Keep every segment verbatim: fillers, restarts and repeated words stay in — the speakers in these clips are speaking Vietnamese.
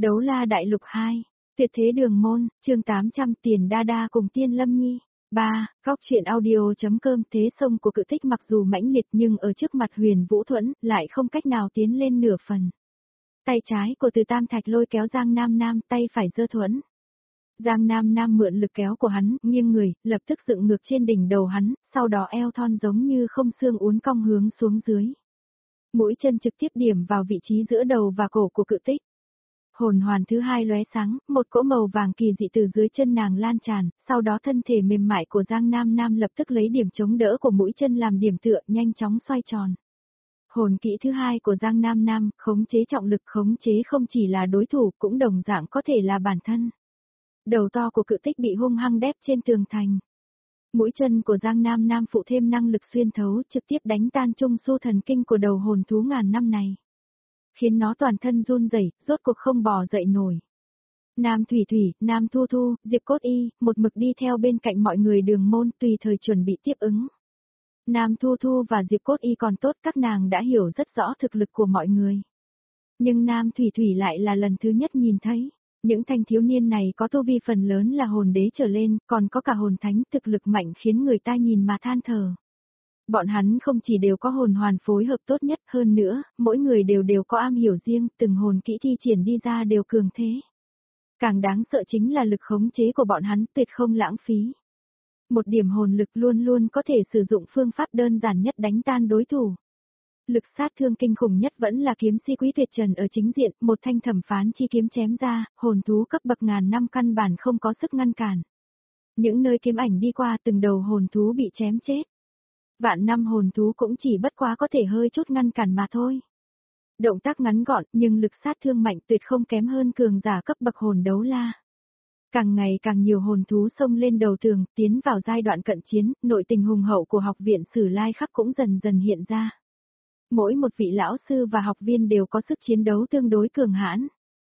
Đấu la đại lục hai, tuyệt thế đường môn, chương tám trăm tiền đa đa cùng tiên lâm nhi. ba. Góc truyện audio.com thế sông của cự tích mặc dù mãnh liệt nhưng ở trước mặt Huyền Vũ Thuẫn lại không cách nào tiến lên nửa phần. Tay trái của Từ Tam Thạch lôi kéo Giang Nam Nam, tay phải giơ thuẫn. Giang Nam Nam mượn lực kéo của hắn, nghiêng người, lập tức dựng ngược trên đỉnh đầu hắn, sau đó eo thon giống như không xương uốn cong hướng xuống dưới. Mũi chân trực tiếp điểm vào vị trí giữa đầu và cổ của cự tích. Hồn hoàn thứ hai lóe sáng, một cỗ màu vàng kỳ dị từ dưới chân nàng lan tràn, sau đó thân thể mềm mại của Giang Nam Nam lập tức lấy điểm chống đỡ của mũi chân làm điểm tựa, nhanh chóng xoay tròn. Hồn kỹ thứ hai của Giang Nam Nam, khống chế trọng lực, khống chế không chỉ là đối thủ, cũng đồng dạng có thể là bản thân. Đầu to của cự tích bị hung hăng đép trên tường thành. Mũi chân của Giang Nam Nam phụ thêm năng lực xuyên thấu, trực tiếp đánh tan trung su thần kinh của đầu hồn thú ngàn năm này, khiến nó toàn thân run rẩy, rốt cuộc không bò dậy nổi. Nam Thủy Thủy, Nam Thu Thu, Diệp Cốt Y, một mực đi theo bên cạnh mọi người đường môn, tùy thời chuẩn bị tiếp ứng. Nam Thu Thu và Diệp Cốt Y còn tốt, các nàng đã hiểu rất rõ thực lực của mọi người. Nhưng Nam Thủy Thủy lại là lần thứ nhất nhìn thấy. Những thanh thiếu niên này có tu vi phần lớn là hồn đế trở lên, còn có cả hồn thánh, thực lực mạnh khiến người ta nhìn mà than thở. Bọn hắn không chỉ đều có hồn hoàn phối hợp tốt nhất, hơn nữa, mỗi người đều đều có am hiểu riêng, từng hồn kỹ thi triển đi ra đều cường thế. Càng đáng sợ chính là lực khống chế của bọn hắn tuyệt không lãng phí. Một điểm hồn lực luôn luôn có thể sử dụng phương pháp đơn giản nhất đánh tan đối thủ. Lực sát thương kinh khủng nhất vẫn là kiếm si Quý Tuyệt Trần ở chính diện, một thanh thẩm phán chi kiếm chém ra, hồn thú cấp bậc ngàn năm căn bản không có sức ngăn cản. Những nơi kiếm ảnh đi qua từng đầu hồn thú bị chém chết. Vạn năm hồn thú cũng chỉ bất quá có thể hơi chút ngăn cản mà thôi. Động tác ngắn gọn nhưng lực sát thương mạnh tuyệt không kém hơn cường giả cấp bậc hồn đấu la. Càng ngày càng nhiều hồn thú xông lên đầu tường, tiến vào giai đoạn cận chiến, nội tình hùng hậu của học viện Sử Lai Khắc cũng dần dần hiện ra. Mỗi một vị lão sư và học viên đều có sức chiến đấu tương đối cường hãn.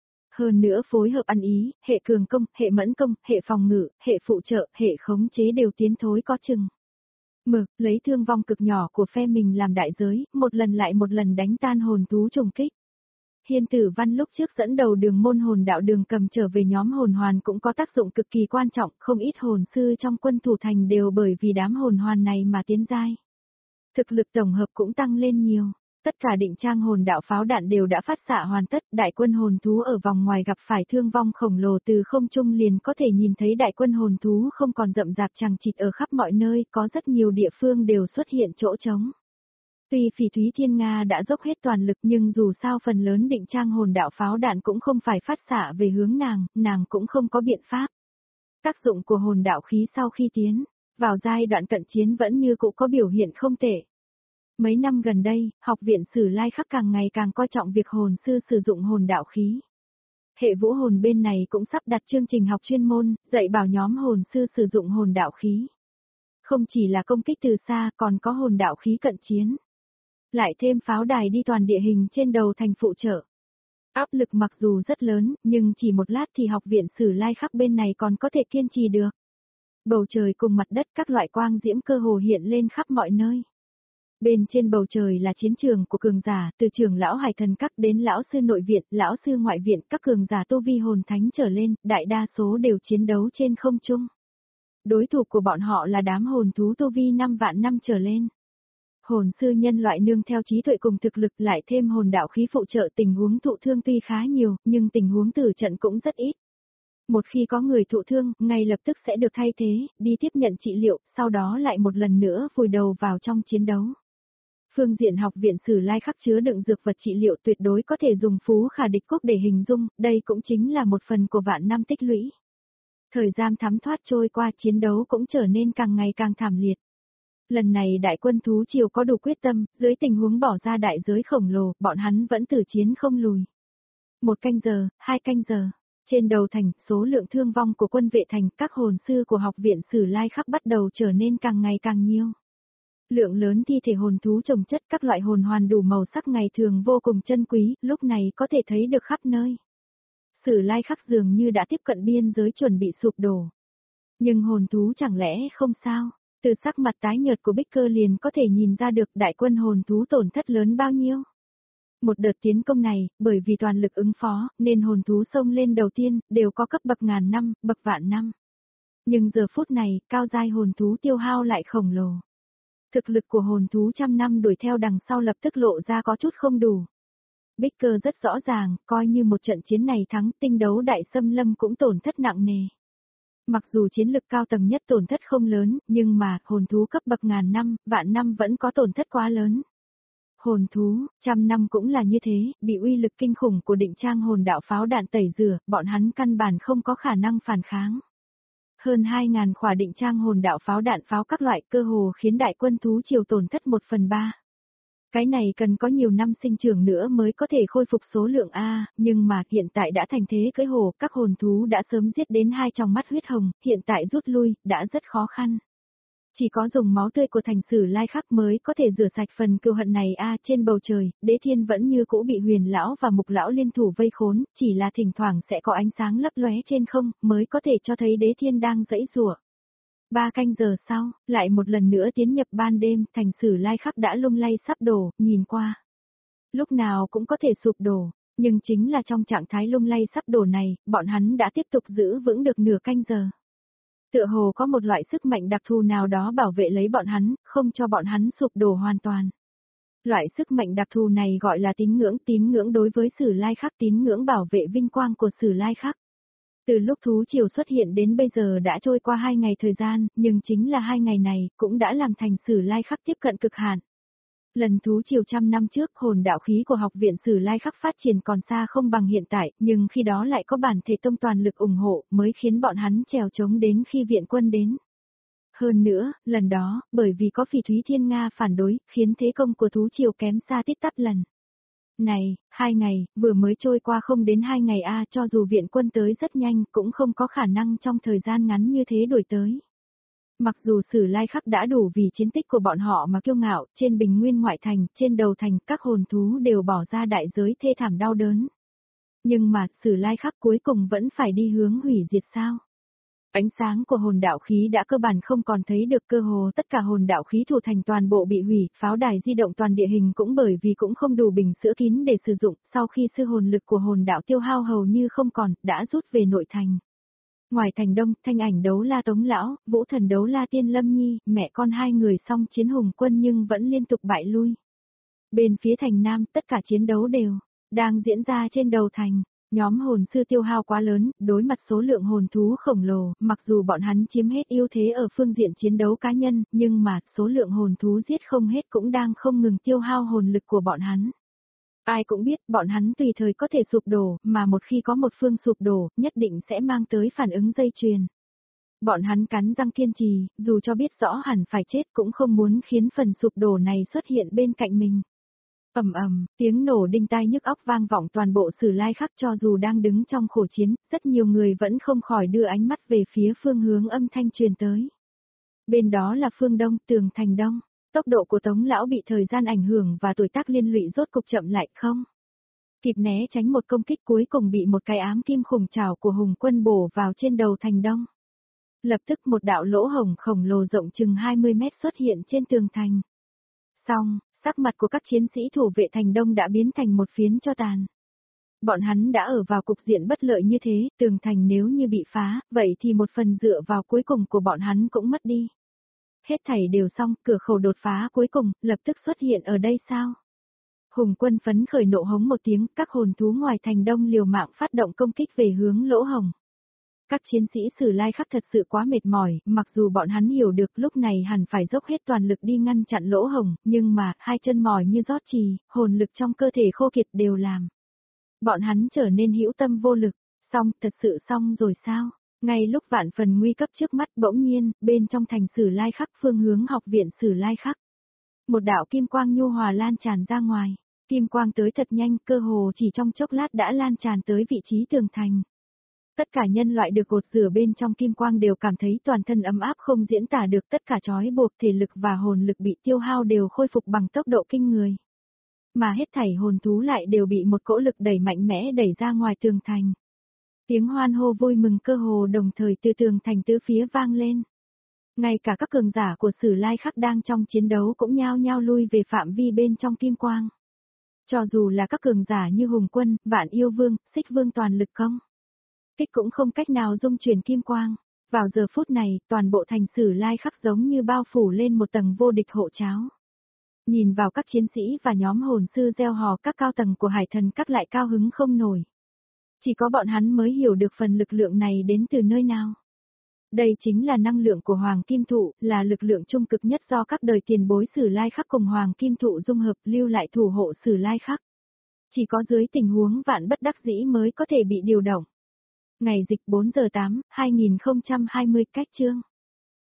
Hơn nữa phối hợp ăn ý, hệ cường công, hệ mẫn công, hệ phòng ngự, hệ phụ trợ, hệ khống chế đều tiến thối có chừng. Mực, lấy thương vong cực nhỏ của phe mình làm đại giới, một lần lại một lần đánh tan hồn thú trùng kích. Hiên Tử Văn lúc trước dẫn đầu đường môn hồn đạo đường cầm trở về nhóm hồn hoàn cũng có tác dụng cực kỳ quan trọng, không ít hồn sư trong quân thủ thành đều bởi vì đám hồn hoàn này mà tiến giai. Thực lực tổng hợp cũng tăng lên nhiều, tất cả định trang hồn đạo pháo đạn đều đã phát xạ hoàn tất, đại quân hồn thú ở vòng ngoài gặp phải thương vong khổng lồ từ không trung liền có thể nhìn thấy đại quân hồn thú không còn rậm rạp chằng chịt ở khắp mọi nơi, có rất nhiều địa phương đều xuất hiện chỗ trống. Tuy Phỉ Thúy Thiên Nga đã dốc hết toàn lực nhưng dù sao phần lớn định trang hồn đạo pháo đạn cũng không phải phát xạ về hướng nàng, nàng cũng không có biện pháp. Tác dụng của hồn đạo khí sau khi tiến vào giai đoạn cận chiến vẫn như cũ có biểu hiện không tệ. Mấy năm gần đây, học viện Sử Lai Khắc càng ngày càng coi trọng việc hồn sư sử dụng hồn đạo khí. Hệ vũ hồn bên này cũng sắp đặt chương trình học chuyên môn, dạy bảo nhóm hồn sư sử dụng hồn đạo khí. Không chỉ là công kích từ xa, còn có hồn đạo khí cận chiến. Lại thêm pháo đài đi toàn địa hình trên đầu thành phụ trợ. Áp lực mặc dù rất lớn, nhưng chỉ một lát thì học viện Sử Lai Khắc bên này còn có thể kiên trì được. Bầu trời cùng mặt đất các loại quang diễm cơ hồ hiện lên khắp mọi nơi. Bên trên bầu trời là chiến trường của cường giả, từ trưởng lão Hải Thần Các đến lão sư nội viện, lão sư ngoại viện, các cường giả tu vi hồn thánh trở lên, đại đa số đều chiến đấu trên không trung. Đối thủ của bọn họ là đám hồn thú tu vi năm vạn năm trở lên. Hồn sư nhân loại nương theo trí tuệ cùng thực lực lại thêm hồn đạo khí phụ trợ, tình huống thụ thương tuy khá nhiều, nhưng tình huống tử trận cũng rất ít. Một khi có người thụ thương, ngay lập tức sẽ được thay thế, đi tiếp nhận trị liệu, sau đó lại một lần nữa vùi đầu vào trong chiến đấu. Phương diện học viện Sử Lai Khắc chứa đựng dược vật trị liệu tuyệt đối có thể dùng phú khả địch quốc để hình dung, đây cũng chính là một phần của vạn năm tích lũy. Thời gian thấm thoát trôi qua, chiến đấu cũng trở nên càng ngày càng thảm liệt. Lần này đại quân thú triều có đủ quyết tâm, dưới tình huống bỏ ra đại giới khổng lồ, bọn hắn vẫn tử chiến không lùi. Một canh giờ, hai canh giờ, trên đầu thành, số lượng thương vong của quân vệ thành, các hồn sư của học viện Sử Lai Khắc bắt đầu trở nên càng ngày càng nhiều. Lượng lớn thi thể hồn thú chồng chất, các loại hồn hoàn đủ màu sắc ngày thường vô cùng chân quý, lúc này có thể thấy được khắp nơi. Sử Lai Khắc dường như đã tiếp cận biên giới chuẩn bị sụp đổ. Nhưng hồn thú chẳng lẽ không sao? Từ sắc mặt tái nhợt của Bích Cơ liền có thể nhìn ra được đại quân hồn thú tổn thất lớn bao nhiêu. Một đợt tiến công này, bởi vì toàn lực ứng phó, nên hồn thú xông lên đầu tiên, đều có cấp bậc ngàn năm, bậc vạn năm. Nhưng giờ phút này, cao giai hồn thú tiêu hao lại khổng lồ. Thực lực của hồn thú trăm năm đuổi theo đằng sau lập tức lộ ra có chút không đủ. Bích Cơ rất rõ ràng, coi như một trận chiến này thắng, tinh đấu đại xâm lâm cũng tổn thất nặng nề. Mặc dù chiến lực cao tầng nhất tổn thất không lớn, nhưng mà, hồn thú cấp bậc ngàn năm, vạn năm vẫn có tổn thất quá lớn. Hồn thú, trăm năm cũng là như thế, bị uy lực kinh khủng của định trang hồn đạo pháo đạn tẩy rửa, bọn hắn căn bản không có khả năng phản kháng. Hơn hai ngàn khỏa định trang hồn đạo pháo đạn pháo các loại cơ hồ khiến đại quân thú triều tổn thất một phần ba. Cái này cần có nhiều năm sinh trưởng nữa mới có thể khôi phục số lượng A, nhưng mà hiện tại đã thành thế cưỡi hồ, các hồn thú đã sớm giết đến hai tròng mắt huyết hồng, hiện tại rút lui, đã rất khó khăn. Chỉ có dùng máu tươi của thành Sử Lai Khắc mới có thể rửa sạch phần cừu hận này a. Trên bầu trời, Đế Thiên vẫn như cũ bị Huyền lão và Mục lão liên thủ vây khốn, chỉ là thỉnh thoảng sẽ có ánh sáng lấp lóe trên không, mới có thể cho thấy Đế Thiên đang giãy giụa. Ba canh giờ sau, lại một lần nữa tiến nhập ban đêm, thành Sử Lai Khắc đã lung lay sắp đổ, nhìn qua. Lúc nào cũng có thể sụp đổ, nhưng chính là trong trạng thái lung lay sắp đổ này, bọn hắn đã tiếp tục giữ vững được nửa canh giờ. Tựa hồ có một loại sức mạnh đặc thù nào đó bảo vệ lấy bọn hắn, không cho bọn hắn sụp đổ hoàn toàn. Loại sức mạnh đặc thù này gọi là tín ngưỡng, tín ngưỡng đối với Sử Lai Khắc, tín ngưỡng bảo vệ vinh quang của Sử Lai Khắc. Từ lúc thú triều xuất hiện đến bây giờ đã trôi qua hai ngày thời gian, nhưng chính là hai ngày này cũng đã làm thành Sử Lai Khắc tiếp cận cực hạn. Lần thú triều trăm năm trước, hồn đạo khí của học viện Sử Lai Khắc phát triển còn xa không bằng hiện tại, nhưng khi đó lại có bản thể tông toàn lực ủng hộ, mới khiến bọn hắn trèo trống đến khi viện quân đến. Hơn nữa, lần đó, bởi vì có Phỉ Thúy Thiên Nga phản đối, khiến thế công của thú triều kém xa tít tắp lần. Này, hai ngày, vừa mới trôi qua không đến hai ngày a, cho dù viện quân tới rất nhanh, cũng không có khả năng trong thời gian ngắn như thế đuổi tới. Mặc dù Sử Lai Khắc đã đủ vì chiến tích của bọn họ mà kiêu ngạo, trên bình nguyên ngoại thành, trên đầu thành, các hồn thú đều bỏ ra đại giới thê thảm đau đớn. Nhưng mà, Sử Lai Khắc cuối cùng vẫn phải đi hướng hủy diệt sao? Ánh sáng của hồn đạo khí đã cơ bản không còn thấy được, cơ hồ tất cả hồn đạo khí thủ thành toàn bộ bị hủy, pháo đài di động toàn địa hình cũng bởi vì cũng không đủ bình sữa kín để sử dụng, sau khi sư hồn lực của hồn đạo tiêu hao hầu như không còn, đã rút về nội thành. Ngoài thành đông, Thanh Ảnh đấu la Tống lão, Vũ Thần đấu la Tiên Lâm Nhi, mẹ con hai người song chiến hùng quân nhưng vẫn liên tục bại lui. Bên phía thành nam, tất cả chiến đấu đều đang diễn ra trên đầu thành. Nhóm hồn sư tiêu hao quá lớn, đối mặt số lượng hồn thú khổng lồ, mặc dù bọn hắn chiếm hết ưu thế ở phương diện chiến đấu cá nhân, nhưng mà số lượng hồn thú giết không hết cũng đang không ngừng tiêu hao hồn lực của bọn hắn. Ai cũng biết bọn hắn tùy thời có thể sụp đổ, mà một khi có một phương sụp đổ, nhất định sẽ mang tới phản ứng dây chuyền. Bọn hắn cắn răng kiên trì, dù cho biết rõ hẳn phải chết cũng không muốn khiến phần sụp đổ này xuất hiện bên cạnh mình. Ầm ầm, tiếng nổ đinh tai nhức óc vang vọng toàn bộ Sử Lai Khắc, cho dù đang đứng trong khổ chiến, rất nhiều người vẫn không khỏi đưa ánh mắt về phía phương hướng âm thanh truyền tới. Bên đó là phương đông, tường thành đông. Tốc độ của Tống lão bị thời gian ảnh hưởng và tuổi tác liên lụy rốt cục chậm lại không kịp né tránh một công kích, cuối cùng bị một cái ám kim khủng trảo của Hùng quân bổ vào trên đầu thành đông. Lập tức một đạo lỗ hổng khổng lồ rộng chừng hai mươi mét xuất hiện trên tường thành. Xong, sắc mặt của các chiến sĩ thủ vệ thành đông đã biến thành một phiến cho tàn. Bọn hắn đã ở vào cục diện bất lợi như thế, tường thành nếu như bị phá, vậy thì một phần dựa vào cuối cùng của bọn hắn cũng mất đi. Hết thảy đều xong, cửa khẩu đột phá cuối cùng, lập tức xuất hiện ở đây sao? Hùng quân phấn khởi nộ hống một tiếng, các hồn thú ngoài thành đông liều mạng phát động công kích về hướng lỗ hổng. Các chiến sĩ Sử Lai Khắc thật sự quá mệt mỏi, mặc dù bọn hắn hiểu được lúc này hẳn phải dốc hết toàn lực đi ngăn chặn lỗ hổng, nhưng mà, hai chân mỏi như rót trì, hồn lực trong cơ thể khô kiệt đều làm. Bọn hắn trở nên hữu tâm vô lực, xong, thật sự xong rồi sao? Ngay lúc vạn phần nguy cấp trước mắt, bỗng nhiên, bên trong thành Sử Lai Khắc, phương hướng học viện Sử Lai Khắc. Một đạo kim quang nhu hòa lan tràn ra ngoài, kim quang tới thật nhanh, cơ hồ chỉ trong chốc lát đã lan tràn tới vị trí tường thành. Tất cả nhân loại được cột rửa bên trong kim quang đều cảm thấy toàn thân ấm áp không diễn tả được, tất cả trói buộc thể lực và hồn lực bị tiêu hao đều khôi phục bằng tốc độ kinh người. Mà hết thảy hồn thú lại đều bị một cỗ lực đẩy mạnh mẽ đẩy ra ngoài tường thành. Tiếng hoan hô vui mừng cơ hồ đồng thời từ tường thành tứ phía vang lên. Ngay cả các cường giả của Sử Lai Khắc đang trong chiến đấu cũng nhao nhao lui về phạm vi bên trong kim quang. Cho dù là các cường giả như Hùng Quân, Vạn Yêu Vương, Xích Vương toàn lực công kích cũng không cách nào dung chuyển kim quang. Vào giờ phút này, toàn bộ thành Sử Lai Khắc giống như bao phủ lên một tầng vô địch hộ cháo. Nhìn vào các chiến sĩ và nhóm hồn sư gieo hò, các cao tầng của Hải Thần Các lại cao hứng không nổi. Chỉ có bọn hắn mới hiểu được phần lực lượng này đến từ nơi nào. Đây chính là năng lượng của Hoàng Kim Thụ, là lực lượng trung cực nhất do các đời tiền bối Sử Lai Khắc cùng Hoàng Kim Thụ dung hợp lưu lại thủ hộ Sử Lai Khắc. Chỉ có dưới tình huống vạn bất đắc dĩ mới có thể bị điều động. Ngày dịch bốn giờ tám, hai nghìn không trăm hai mươi cách chương.